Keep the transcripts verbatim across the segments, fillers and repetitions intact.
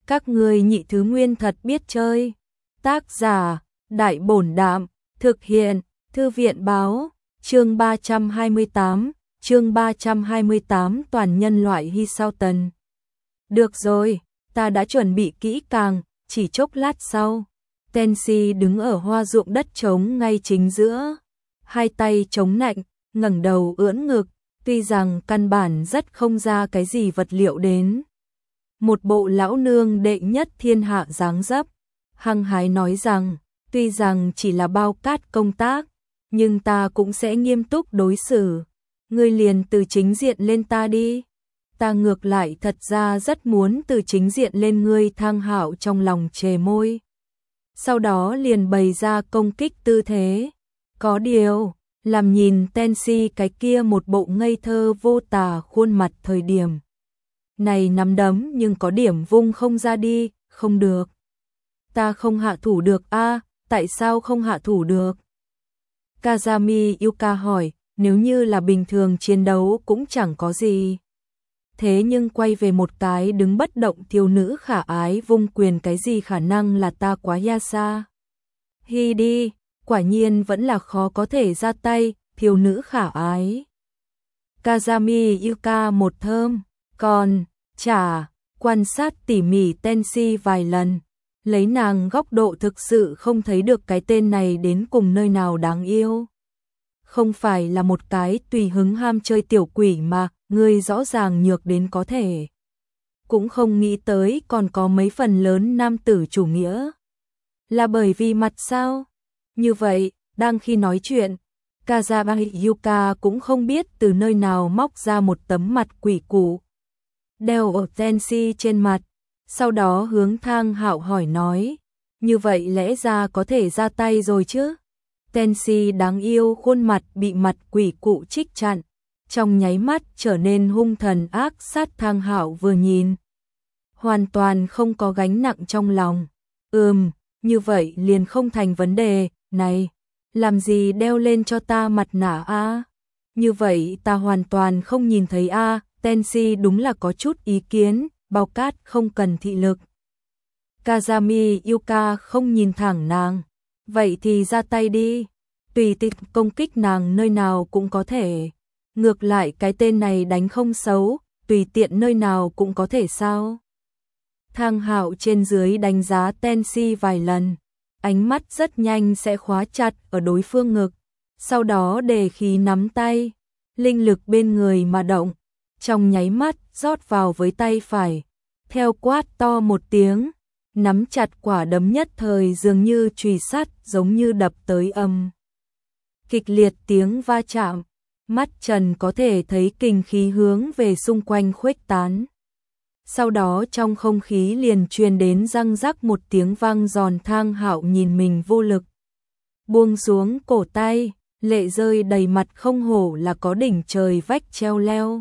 Các ngươi nhị thứ nguyên thật biết chơi. Tác giả, Đại Bổn Đạm, thực hiện, Thư viện Báo, chương ba trăm hai mươi tám, chương ba trăm hai mươi tám toàn nhân loại Hy Sao Tần. Được rồi, ta đã chuẩn bị kỹ càng, chỉ chốc lát sau. Tensi đứng ở hoa ruộng đất trống ngay chính giữa, hai tay chống nạnh, ngẩng đầu ưỡn ngực, tuy rằng căn bản rất không ra cái gì vật liệu đến. Một bộ lão nương đệ nhất thiên hạ dáng dấp, hăng hái nói rằng, tuy rằng chỉ là bao cát công tác, nhưng ta cũng sẽ nghiêm túc đối xử. Ngươi liền từ chính diện lên ta đi. Ta ngược lại thật ra rất muốn từ chính diện lên ngươi. Thang Hạo trong lòng chề môi. Sau đó liền bày ra công kích tư thế. Có điều, làm nhìn Tensi cái kia một bộ ngây thơ vô tà khuôn mặt thời điểm này nắm đấm nhưng có điểm vung không ra đi, không được. Ta không hạ thủ được a, tại sao không hạ thủ được? Kazami Yuka hỏi, nếu như là bình thường chiến đấu cũng chẳng có gì. Thế nhưng quay về một cái đứng bất động thiếu nữ khả ái vung quyền cái gì khả năng là ta quá yasa. Hi đi, quả nhiên vẫn là khó có thể ra tay, thiếu nữ khả ái. Kazami Yuka một thơm, còn, chả, quan sát tỉ mỉ Tensi vài lần, lấy nàng góc độ thực sự không thấy được cái tên này đến cùng nơi nào đáng yêu. Không phải là một cái tùy hứng ham chơi tiểu quỷ mà, ngươi rõ ràng nhược đến có thể. Cũng không nghĩ tới còn có mấy phần lớn nam tử chủ nghĩa. Là bởi vì mặt sao? Như vậy, đang khi nói chuyện, Kazami Yuka cũng không biết từ nơi nào móc ra một tấm mặt quỷ cụ. Đeo ở Tensi trên mặt, sau đó hướng Thang Hạo hỏi nói, như vậy lẽ ra có thể ra tay rồi chứ? Tensi đáng yêu khuôn mặt bị mặt quỷ cụ trích chặn, trong nháy mắt trở nên hung thần ác sát. Thang Hạo vừa nhìn, hoàn toàn không có gánh nặng trong lòng. Ừm, như vậy liền không thành vấn đề, này, làm gì đeo lên cho ta mặt nạ a? Như vậy ta hoàn toàn không nhìn thấy a. Tensi đúng là có chút ý kiến, bao cát không cần thị lực. Kazami Yuka không nhìn thẳng nàng, vậy thì ra tay đi, tùy tiện công kích nàng nơi nào cũng có thể. Ngược lại cái tên này đánh không xấu, tùy tiện nơi nào cũng có thể sao? Thang Hạo trên dưới đánh giá Tensi vài lần, ánh mắt rất nhanh sẽ khóa chặt ở đối phương ngực, sau đó để khí nắm tay, linh lực bên người mà động, trong nháy mắt rót vào với tay phải, theo quát to một tiếng, nắm chặt quả đấm nhất thời dường như chùy sắt, giống như đập tới âm. Kịch liệt tiếng va chạm, mắt Trần có thể thấy kinh khí hướng về xung quanh khuếch tán. Sau đó trong không khí liền truyền đến răng rắc một tiếng vang giòn. Thang Hạo nhìn mình vô lực, buông xuống cổ tay, lệ rơi đầy mặt, không hổ là có đỉnh trời vách treo leo.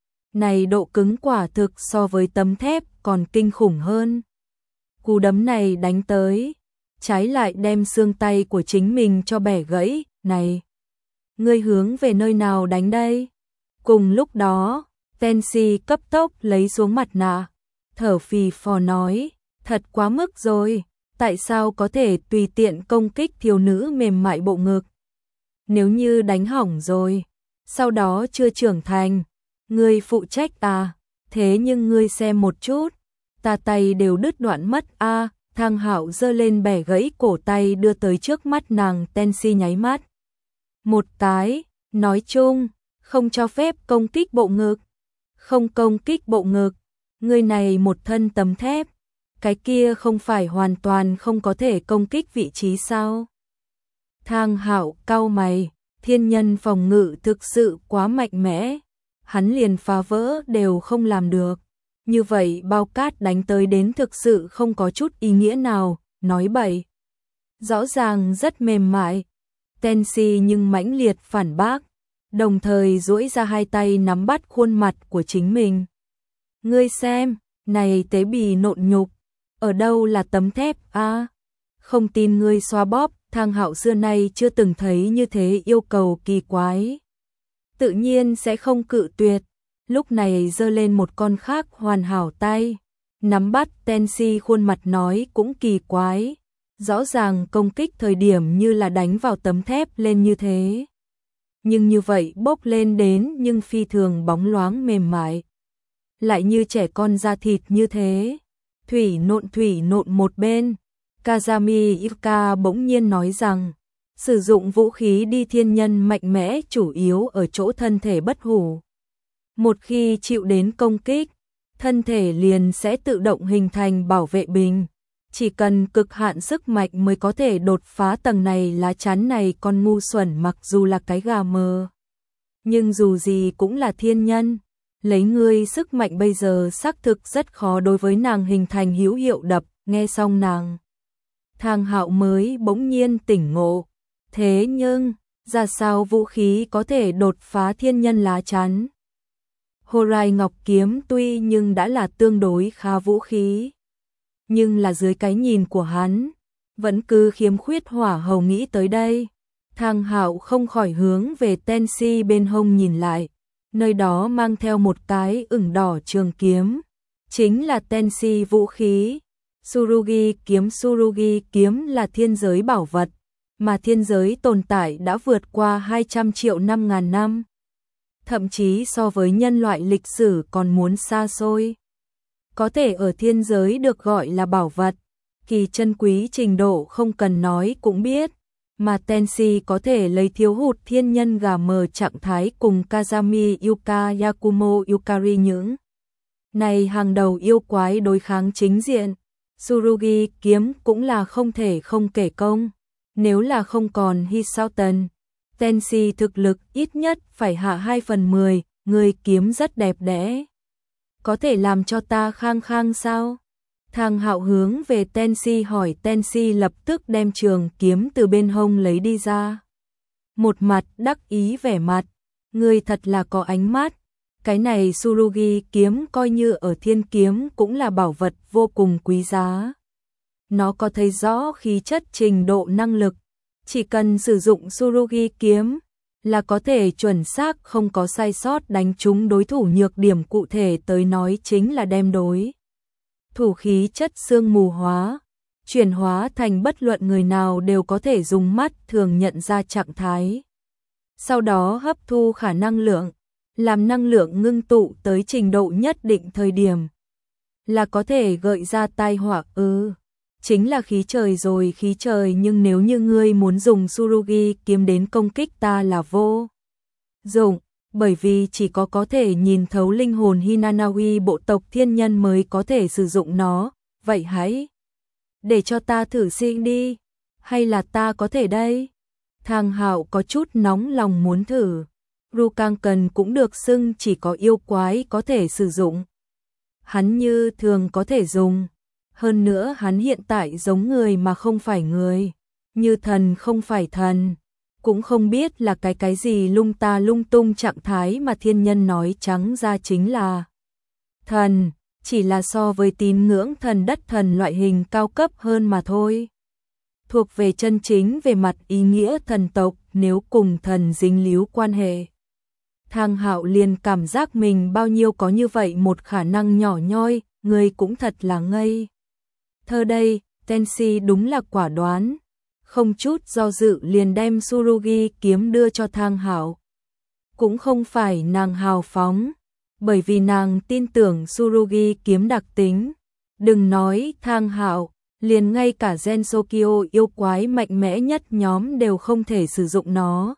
Này độ cứng quả thực so với tấm thép còn kinh khủng hơn. Cú đấm này đánh tới, trái lại đem xương tay của chính mình cho bẻ gãy. Này, ngươi hướng về nơi nào đánh đây? Cùng lúc đó, Tensi cấp tốc lấy xuống mặt nạ, thở phì phò nói, thật quá mức rồi, tại sao có thể tùy tiện công kích thiếu nữ mềm mại bộ ngực? Nếu như đánh hỏng rồi, sau đó chưa trưởng thành, ngươi phụ trách à? Thế nhưng ngươi xem một chút, ta tay đều đứt đoạn mất a. À, Thang Hạo giơ lên bẻ gãy cổ tay đưa tới trước mắt nàng. Tensi nháy mắt một cái, nói chung, không cho phép công kích bộ ngực. Không công kích bộ ngực, ngươi này một thân tấm thép, cái kia không phải hoàn toàn không có thể công kích vị trí sao? Thang Hạo cau mày, thiên nhân phòng ngự thực sự quá mạnh mẽ, hắn liền phá vỡ đều không làm được. Như vậy bao cát đánh tới đến thực sự không có chút ý nghĩa nào, nói bậy. Rõ ràng rất mềm mại. Tensi nhưng mãnh liệt phản bác, đồng thời duỗi ra hai tay nắm bắt khuôn mặt của chính mình. Ngươi xem, này tế bì nộn nhục, ở đâu là tấm thép a? À, không tin ngươi xoa bóp. Thang Hạo xưa nay chưa từng thấy như thế yêu cầu kỳ quái, tự nhiên sẽ không cự tuyệt. Lúc này giơ lên một con khác hoàn hảo tay, Nắm bắt Tenshi khuôn mặt nói cũng kỳ quái, rõ ràng công kích thời điểm như là đánh vào tấm thép lên như thế. Nhưng như vậy bốc lên đến nhưng phi thường bóng loáng mềm mại. Lại như trẻ con da thịt như thế. Thủy nộn thủy nộn một bên. Kazami Yuka bỗng nhiên nói rằng, sử dụng vũ khí đi thiên nhân mạnh mẽ chủ yếu ở chỗ thân thể bất hủ. Một khi chịu đến công kích, thân thể liền sẽ tự động hình thành bảo vệ bình. Chỉ cần cực hạn sức mạnh mới có thể đột phá tầng này lá chắn này con ngu xuẩn mặc dù là cái gà mờ. Nhưng dù gì cũng là thiên nhân. Lấy ngươi sức mạnh bây giờ xác thực rất khó đối với nàng hình thành hữu hiệu đập, nghe xong nàng. Thang Hạo mới bỗng nhiên tỉnh ngộ. Thế nhưng, ra sao vũ khí có thể đột phá thiên nhân lá chắn? Horai Ngọc Kiếm tuy nhưng đã là tương đối khá vũ khí. Nhưng là dưới cái nhìn của hắn, vẫn cứ khiếm khuyết hỏa hầu nghĩ tới đây. Thang Hạo không khỏi hướng về Tenshi bên hông nhìn lại. Nơi đó mang theo một cái ửng đỏ trường kiếm. Chính là Tenshi vũ khí. Tsurugi kiếm Tsurugi kiếm là thiên giới bảo vật. Mà thiên giới tồn tại đã vượt qua hai trăm triệu năm ngàn năm. Thậm chí so với nhân loại lịch sử còn muốn xa xôi. Có thể ở thiên giới được gọi là bảo vật. Kỳ chân quý trình độ không cần nói cũng biết. Mà Tenshi có thể lấy thiếu hụt thiên nhân gà mờ trạng thái cùng Kazami Yuka Yakumo Yukari những này hàng đầu yêu quái đối kháng chính diện. Tsurugi kiếm cũng là không thể không kể công. Nếu là không còn Hisauten, Tenshi thực lực ít nhất phải hạ hai phần mười, người kiếm rất đẹp đẽ. Có thể làm cho ta khang khang sao? Thang Hạo hướng về Tenshi hỏi, Tenshi lập tức đem trường kiếm từ bên hông lấy đi ra. Một mặt đắc ý vẻ mặt, người thật là có ánh mắt. Cái này Tsurugi kiếm coi như ở thiên kiếm cũng là bảo vật vô cùng quý giá. Nó có thấy rõ khí chất trình độ năng lực. Chỉ cần sử dụng Tsurugi kiếm là có thể chuẩn xác không có sai sót đánh trúng đối thủ, nhược điểm cụ thể tới nói chính là đem đối thủ khí chất sương mù hóa, chuyển hóa thành bất luận người nào đều có thể dùng mắt thường nhận ra trạng thái. Sau đó hấp thu khả năng lượng, làm năng lượng ngưng tụ tới trình độ nhất định thời điểm là có thể gợi ra tai họa. Ừ, chính là khí trời rồi, khí trời, nhưng nếu như ngươi muốn dùng Tsurugi kiếm đến công kích ta là vô dụng, bởi vì chỉ có có thể nhìn thấu linh hồn Hinanawi bộ tộc thiên nhân mới có thể sử dụng nó. Vậy hãy để cho ta thử xin đi, hay là ta có thể đây? Thang Hạo có chút nóng lòng muốn thử. Rukanken cũng được xưng chỉ có yêu quái có thể sử dụng. Hắn như thường có thể dùng. Hơn nữa hắn hiện tại giống người mà không phải người, như thần không phải thần, cũng không biết là cái cái gì lung ta lung tung trạng thái mà thiên nhân nói trắng ra chính là thần, chỉ là so với tín ngưỡng thần đất thần loại hình cao cấp hơn mà thôi. Thuộc về chân chính về mặt ý nghĩa thần tộc, nếu cùng thần dính líu quan hệ. Thang Hạo liền cảm giác mình bao nhiêu có như vậy một khả năng nhỏ nhoi, người cũng thật là ngây thơ đây. Tenshi đúng là quả đoán, không chút do dự liền đem Tsurugi kiếm đưa cho Thang Hạo. Cũng không phải nàng hào phóng, bởi vì nàng tin tưởng Tsurugi kiếm đặc tính. Đừng nói Thang Hạo, liền ngay cả Gensokyo yêu quái mạnh mẽ nhất nhóm đều không thể sử dụng nó.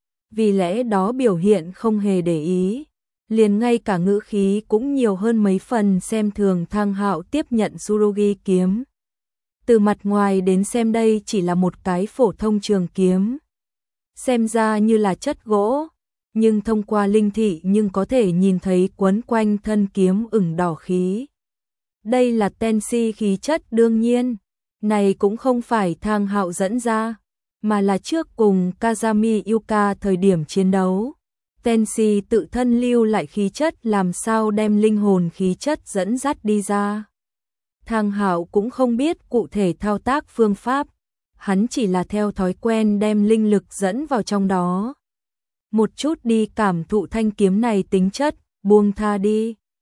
Vì lẽ đó biểu hiện không hề để ý, liền ngay cả ngữ khí cũng nhiều hơn mấy phần xem thường Thang Hạo tiếp nhận Tsurugi kiếm. Từ mặt ngoài đến xem đây chỉ là một cái phổ thông trường kiếm, xem ra như là chất gỗ, nhưng thông qua linh thị nhưng có thể nhìn thấy quấn quanh thân kiếm ửng đỏ khí. Đây là Tenshi khí chất đương nhiên, này cũng không phải Thang Hạo dẫn ra, mà là trước cùng Kazami Yuka thời điểm chiến đấu. Tenshi tự thân lưu lại khí chất làm sao đem linh hồn khí chất dẫn dắt đi ra. Thang Hạo cũng không biết cụ thể thao tác phương pháp, hắn chỉ là theo thói quen đem linh lực dẫn vào trong đó. Một chút đi cảm thụ thanh kiếm này tính chất, buông tha đi.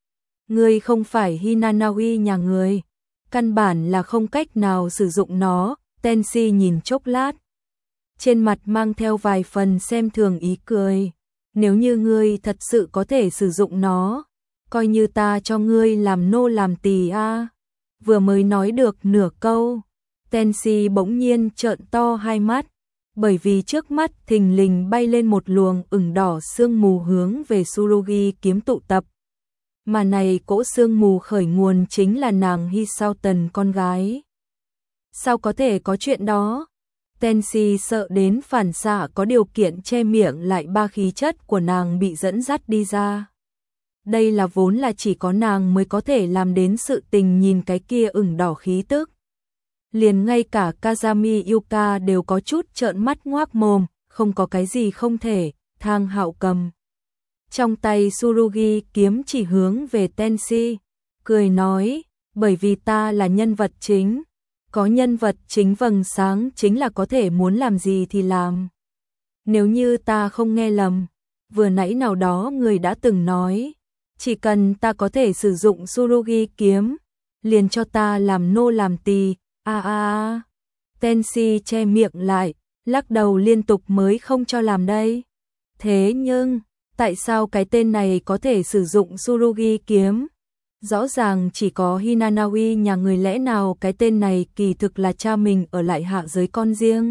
Ngươi không phải Hinanawi nhà người, căn bản là không cách nào sử dụng nó. Tenshi nhìn chốc lát, trên mặt mang theo vài phần xem thường ý cười. Nếu như ngươi thật sự có thể sử dụng nó, coi như ta cho ngươi làm nô làm tỳ a. Vừa mới nói được nửa câu, Tenshi bỗng nhiên trợn to hai mắt, bởi vì trước mắt thình lình bay lên một luồng ửng đỏ sương mù hướng về Tsurugi kiếm tụ tập. Mà này cỗ sương mù khởi nguồn chính là nàng Hisauten con gái. Sao có thể có chuyện đó? Tenshi sợ đến phản xạ có điều kiện che miệng lại ba khí chất của nàng bị dẫn dắt đi ra. Đây là vốn là chỉ có nàng mới có thể làm đến sự tình, nhìn cái kia ửng đỏ khí tức. Liền ngay cả Kazami Yuka đều có chút trợn mắt ngoác mồm, không có cái gì không thể. Thang Hạo cầm trong tay Tsurugi kiếm chỉ hướng về Tenshi, cười nói, bởi vì ta là nhân vật chính, có nhân vật chính vầng sáng chính là có thể muốn làm gì thì làm. Nếu như ta không nghe lầm, vừa nãy nào đó người đã từng nói, chỉ cần ta có thể sử dụng Tsurugi kiếm, liền cho ta làm nô làm tỳ. A a a. Tenshi che miệng lại, lắc đầu liên tục, mới không cho làm đây. Thế nhưng, tại sao cái tên này có thể sử dụng Tsurugi kiếm? Rõ ràng chỉ có Hinanawi nhà người, lẽ nào cái tên này kỳ thực là cha mình ở lại hạ giới con riêng?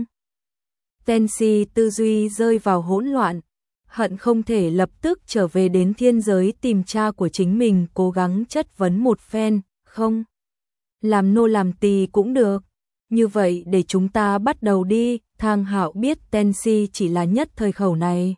Tenshi tư duy rơi vào hỗn loạn, hận không thể lập tức trở về đến thiên giới tìm cha của chính mình, cố gắng chất vấn một phen. Không, làm nô làm tỳ cũng được. Như vậy để chúng ta bắt đầu đi. Thang Hạo biết Tenshi chỉ là nhất thời khẩu này,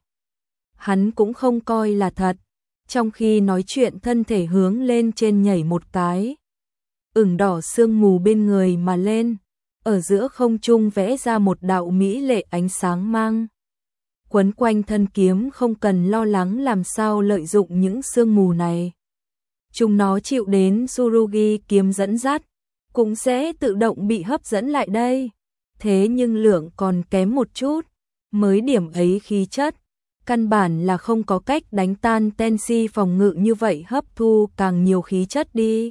hắn cũng không coi là thật. Trong khi nói chuyện, thân thể hướng lên trên nhảy một cái, ửng đỏ sương mù bên người mà lên, ở giữa không trung vẽ ra một đạo mỹ lệ ánh sáng mang quấn quanh thân kiếm, không cần lo lắng làm sao lợi dụng những sương mù này. Chúng nó chịu đến Tsurugi kiếm dẫn dắt, cũng sẽ tự động bị hấp dẫn lại đây. Thế nhưng lượng còn kém một chút, mới điểm ấy khí chất, căn bản là không có cách đánh tan. Tenshi phòng ngự như vậy, hấp thu càng nhiều khí chất đi.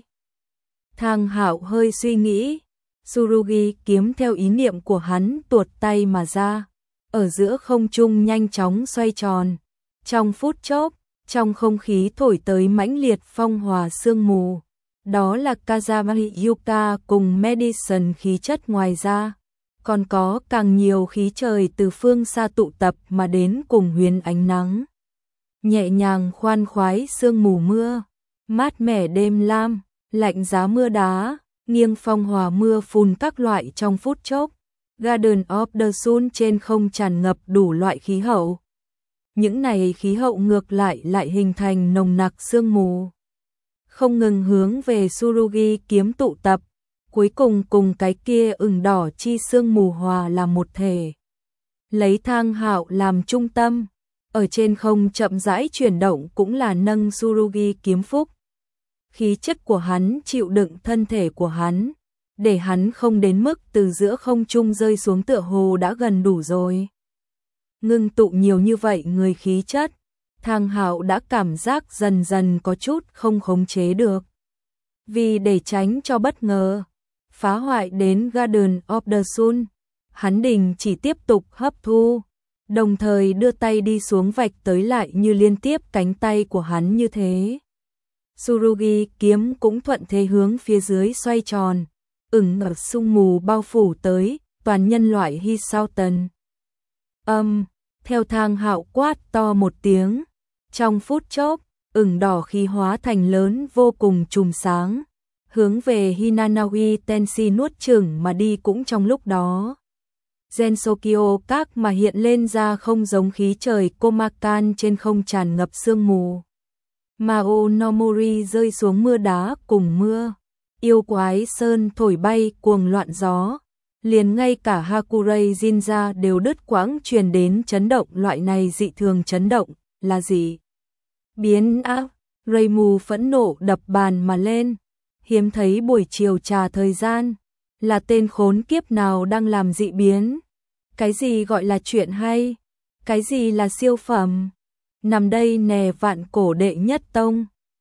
Thang Hạo hơi suy nghĩ, Tsurugi kiếm theo ý niệm của hắn tuột tay mà ra, ở giữa không trung nhanh chóng xoay tròn. Trong phút chốc, trong không khí thổi tới mãnh liệt phong hòa sương mù. Đó là Kazami Yuka cùng Madison khí chất, ngoài ra còn có càng nhiều khí trời từ phương xa tụ tập mà đến, cùng huyền ánh nắng nhẹ nhàng khoan khoái, sương mù mưa, mát mẻ đêm lam, lạnh giá mưa đá, nghiêng phong hòa mưa phùn các loại. Trong phút chốc, Garden of the Sun trên không tràn ngập đủ loại khí hậu. Những này khí hậu ngược lại lại hình thành nồng nặc sương mù, không ngừng hướng về Tsurugi kiếm tụ tập, cuối cùng cùng cái kia ửng đỏ chi sương mù hòa là một thể. Lấy Thang Hạo làm trung tâm, ở trên không chậm rãi chuyển động, cũng là nâng Tsurugi kiếm phúc. Khí chất của hắn chịu đựng thân thể của hắn, để hắn không đến mức từ giữa không trung rơi xuống, tựa hồ đã gần đủ rồi. Ngưng tụ nhiều như vậy người khí chất, Thang Hạo đã cảm giác dần dần có chút không khống chế được. Vì để tránh cho bất ngờ phá hoại đến Garden of the Sun, hắn đình chỉ tiếp tục hấp thu, đồng thời đưa tay đi xuống vạch tới, lại như liên tiếp cánh tay của hắn như thế. Tsurugi kiếm cũng thuận thế hướng phía dưới xoay tròn, ửng đỏ sương mù bao phủ tới toàn nhân loại Hisauten. Âm, theo Thang Hạo quát to một tiếng, trong phút chốc, ửng đỏ khí hóa thành lớn vô cùng chùm sáng, hướng về Hinanawi Tenshi nuốt chửng mà đi. Cũng trong lúc đó, Gensokyo các mà hiện lên ra, không giống khí trời Komakan trên không tràn ngập sương mù. Mao Nomori rơi xuống mưa đá cùng mưa, yêu quái sơn thổi bay cuồng loạn gió, liền ngay cả Hakurei Jinja đều đứt quãng truyền đến chấn động. Loại này dị thường chấn động là gì? Biến áp. Reimu phẫn nộ đập bàn mà lên, hiếm thấy buổi chiều trà thời gian, là tên khốn kiếp nào đang làm dị biến? Cái gì gọi là chuyện hay? Cái gì là siêu phẩm? Nằm đây nè, vạn cổ đệ nhất tông.